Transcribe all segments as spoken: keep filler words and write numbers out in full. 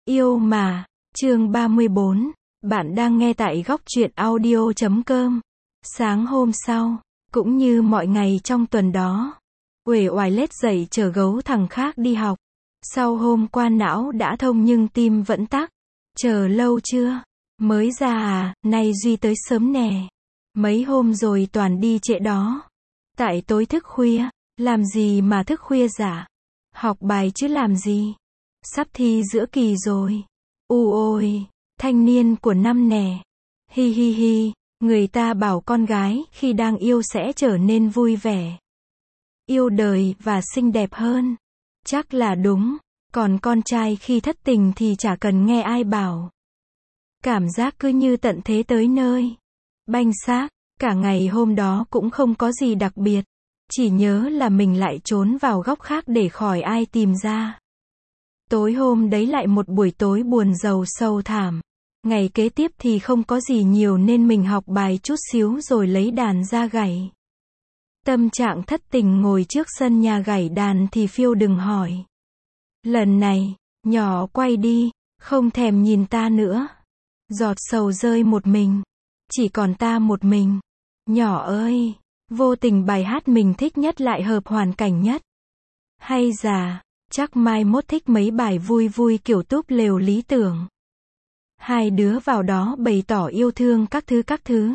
Yêu mà, chương ba mươi bốn, bạn đang nghe tại góc truyện audio chấm com. Sáng hôm sau, cũng như mọi ngày trong tuần đó, uể oải lết dậy chở gấu thằng khác đi học. Sau hôm qua não đã thông nhưng tim vẫn tắc. Chờ lâu chưa? Mới ra à, nay Duy tới sớm nè. Mấy hôm rồi toàn đi trễ đó. Tại tối thức khuya, làm gì mà thức khuya dạ? Học bài chứ làm gì? Sắp thi giữa kỳ rồi. U ôi, thanh niên của năm nè. Hi hi hi, người ta bảo con gái khi đang yêu sẽ trở nên vui vẻ, yêu đời và xinh đẹp hơn. Chắc là đúng, còn con trai khi thất tình thì chả cần nghe ai bảo. Cảm giác cứ như tận thế tới nơi. Banh xác, cả ngày hôm đó cũng không có gì đặc biệt. Chỉ nhớ là mình lại trốn vào góc khác để khỏi ai tìm ra. Tối hôm đấy lại một buổi tối buồn rầu sầu thảm. Ngày kế tiếp thì không có gì nhiều nên mình học bài chút xíu rồi lấy đàn ra gảy. Tâm trạng thất tình ngồi trước sân nhà gảy đàn thì phiêu đừng hỏi. Lần này, nhỏ quay đi, không thèm nhìn ta nữa. Giọt sầu rơi một mình. Chỉ còn ta một mình. Nhỏ ơi, vô tình bài hát mình thích nhất lại hợp hoàn cảnh nhất. Hay già, chắc mai mốt thích mấy bài vui vui kiểu túp lều lý tưởng. Hai đứa vào đó bày tỏ yêu thương các thứ các thứ.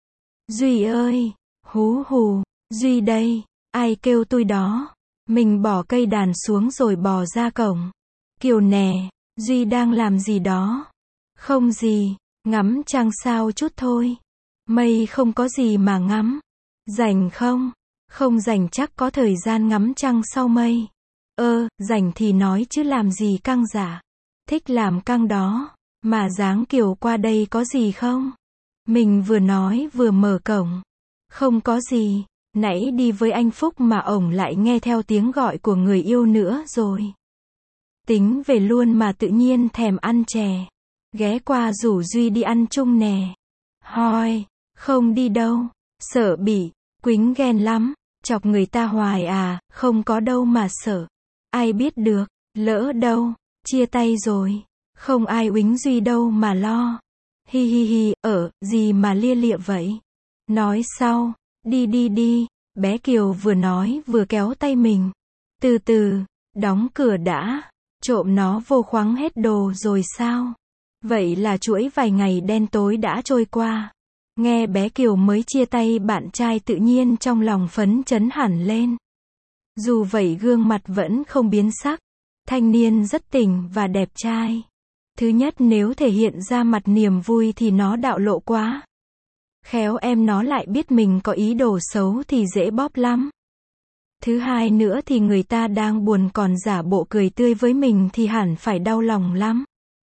Duy ơi, hú hù, Duy đây, ai kêu tôi đó. Mình bỏ cây đàn xuống rồi bò ra cổng. Kiều nè, Duy đang làm gì đó? Không gì, ngắm trăng sao chút thôi. Mây không có gì mà ngắm. Rảnh không? Không rảnh chắc có thời gian ngắm trăng sau mây. Ơ, rảnh thì nói chứ làm gì căng giả. Thích làm căng đó. Mà dáng Kiều qua đây có gì không? Mình vừa nói vừa mở cổng. Không có gì, nãy đi với anh Phúc mà ổng lại nghe theo tiếng gọi của người yêu nữa rồi. Tính về luôn mà tự nhiên thèm ăn chè. Ghé qua rủ Duy đi ăn chung nè. Hoi, không đi đâu. Sợ bị, quýnh ghen lắm. Chọc người ta hoài à, không có đâu mà sợ. Ai biết được, lỡ đâu, chia tay rồi. Không ai uýnh Duy đâu mà lo. Hi hi hi, ở, gì mà lia lịa vậy? Nói sau, đi đi đi, bé Kiều vừa nói vừa kéo tay mình. Từ từ, đóng cửa đã, trộm nó vô khoáng hết đồ rồi sao? Vậy là chuỗi vài ngày đen tối đã trôi qua. Nghe bé Kiều mới chia tay bạn trai tự nhiên trong lòng phấn chấn hẳn lên. Dù vậy gương mặt vẫn không biến sắc. Thanh niên rất tỉnh và đẹp trai. Thứ nhất nếu thể hiện ra mặt niềm vui thì nó đạo lộ quá. Khéo em nó lại biết mình có ý đồ xấu thì dễ bóp lắm. Thứ hai nữa thì người ta đang buồn còn giả bộ cười tươi với mình thì hẳn phải đau lòng lắm.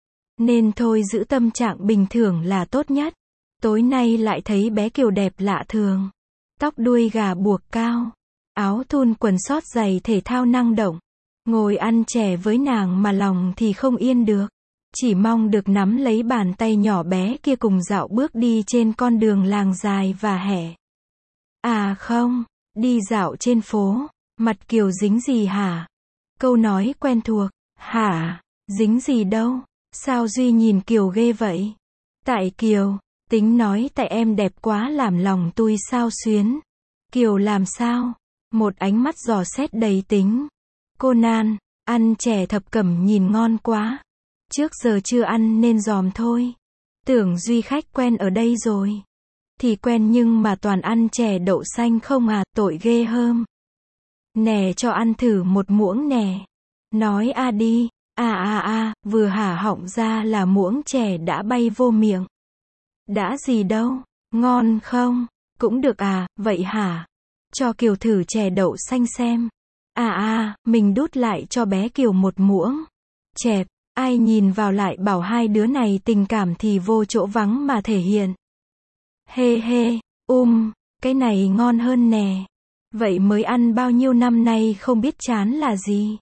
Nên thôi giữ tâm trạng bình thường là tốt nhất. Tối nay lại thấy bé Kiều đẹp lạ thường. Tóc đuôi gà buộc cao. Áo thun quần sót giày thể thao năng động. Ngồi ăn chè với nàng mà lòng thì không yên được. Chỉ mong được nắm lấy bàn tay nhỏ bé kia cùng dạo bước đi trên con đường làng dài và hẻ. À không, đi dạo trên phố. Mặt Kiều dính gì hả? Câu nói quen thuộc. Hả? Dính gì đâu? Sao Duy nhìn Kiều ghê vậy? Tại Kiều, tính nói tại em đẹp quá làm lòng tôi sao xuyến. Kiều làm sao? Một ánh mắt dò xét đầy tính. Cô Nan, ăn chè thập cẩm nhìn ngon quá. Trước giờ chưa ăn nên dòm thôi. Tưởng Duy khách quen ở đây rồi. Thì quen nhưng mà toàn ăn chè đậu xanh không à, tội ghê hơm. Nè cho ăn thử một muỗng nè. Nói a đi, a a a, vừa hả họng ra là muỗng chè đã bay vô miệng. Đã gì đâu, ngon không? Cũng được à, vậy hả? Cho Kiều thử chè đậu xanh xem. À à, mình đút lại cho bé Kiều một muỗng. Chẹp. Ai nhìn vào lại bảo hai đứa này tình cảm thì vô chỗ vắng mà thể hiện. Hê hê, um, cái này ngon hơn nè. Vậy mới ăn bao nhiêu năm nay không biết chán là gì.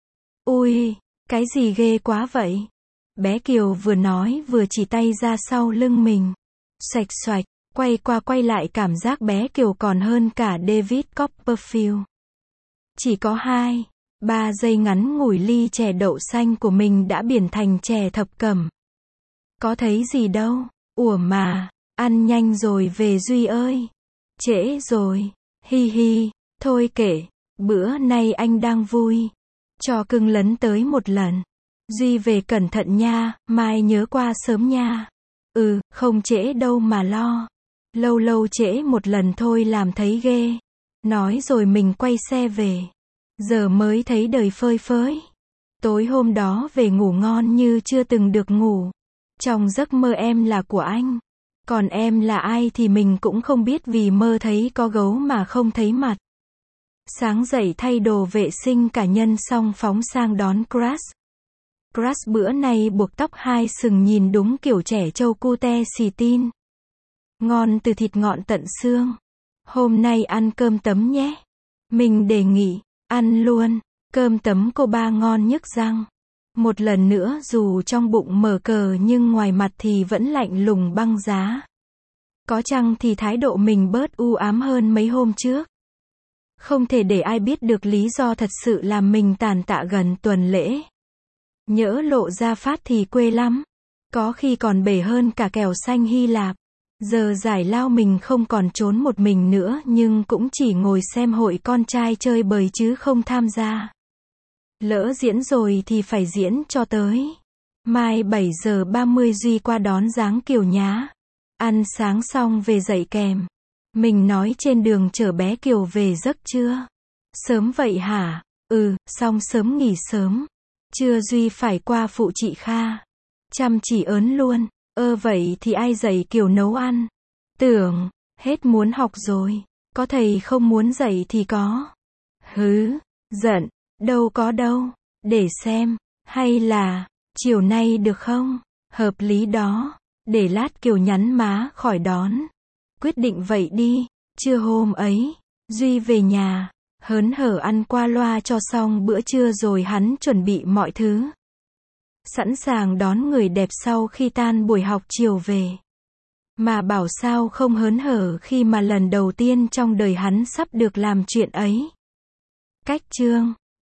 Ui, cái gì ghê quá vậy? Bé Kiều vừa nói vừa chỉ tay ra sau lưng mình. Xoạch xoạch, quay qua quay lại cảm giác bé Kiều còn hơn cả David Copperfield. Chỉ có hai, Ba giây ngắn ngủi ly chè đậu xanh của mình đã biển thành chè thập cẩm. Có thấy gì đâu, ủa mà, ăn nhanh rồi về Duy ơi. Trễ rồi, hi hi, thôi kệ, bữa nay anh đang vui. Cho cưng lấn tới một lần. Duy về cẩn thận nha, mai nhớ qua sớm nha. Ừ, không trễ đâu mà lo. Lâu lâu trễ một lần thôi làm thấy ghê. Nói rồi mình quay xe về. Giờ mới thấy đời phơi phới. Tối hôm đó về ngủ ngon như chưa từng được ngủ. Trong giấc mơ em là của anh. Còn em là ai thì mình cũng không biết vì mơ thấy có gấu mà không thấy mặt. Sáng dậy thay đồ vệ sinh cá nhân xong phóng sang đón Crush. Crush bữa nay buộc tóc hai sừng nhìn đúng kiểu trẻ trâu cute xì tin. Ngon từ thịt ngọn tận xương. Hôm nay ăn cơm tấm nhé. Mình đề nghị, ăn luôn. Cơm tấm cô ba ngon nhức răng. Một lần nữa dù trong bụng mở cờ nhưng ngoài mặt thì vẫn lạnh lùng băng giá. Có chăng thì thái độ mình bớt u ám hơn mấy hôm trước. Không thể để ai biết được lý do thật sự làm mình tàn tạ gần tuần lễ. Nhỡ lộ ra phát thì quê lắm. Có khi còn bể hơn cả kèo xanh Hy Lạp. Giờ giải lao mình không còn trốn một mình nữa nhưng cũng chỉ ngồi xem hội con trai chơi bời chứ không tham gia. Lỡ diễn rồi thì phải diễn cho tới. Mai bảy giờ ba mươi Duy qua đón dáng Kiều nhá. Ăn sáng xong về dậy kèm. Mình nói trên đường chở bé Kiều về giấc chưa? Sớm vậy hả? Ừ, xong sớm nghỉ sớm. Trưa Duy phải qua phụ chị Kha. Chăm chỉ ớn luôn. Ơ vậy thì ai dạy Kiều nấu ăn? Tưởng, hết muốn học rồi. Có thầy không muốn dạy thì có. Hứ, giận, đâu có đâu. Để xem, hay là, chiều nay được không? Hợp lý đó. Để lát Kiều nhắn má khỏi đón. Quyết định vậy đi. Trưa hôm ấy, Duy về nhà, hớn hở ăn qua loa cho xong bữa trưa rồi hắn chuẩn bị mọi thứ. Sẵn sàng đón người đẹp sau khi tan buổi học chiều về. Mà bảo sao không hớn hở khi mà lần đầu tiên trong đời hắn sắp được làm chuyện ấy. Cách chương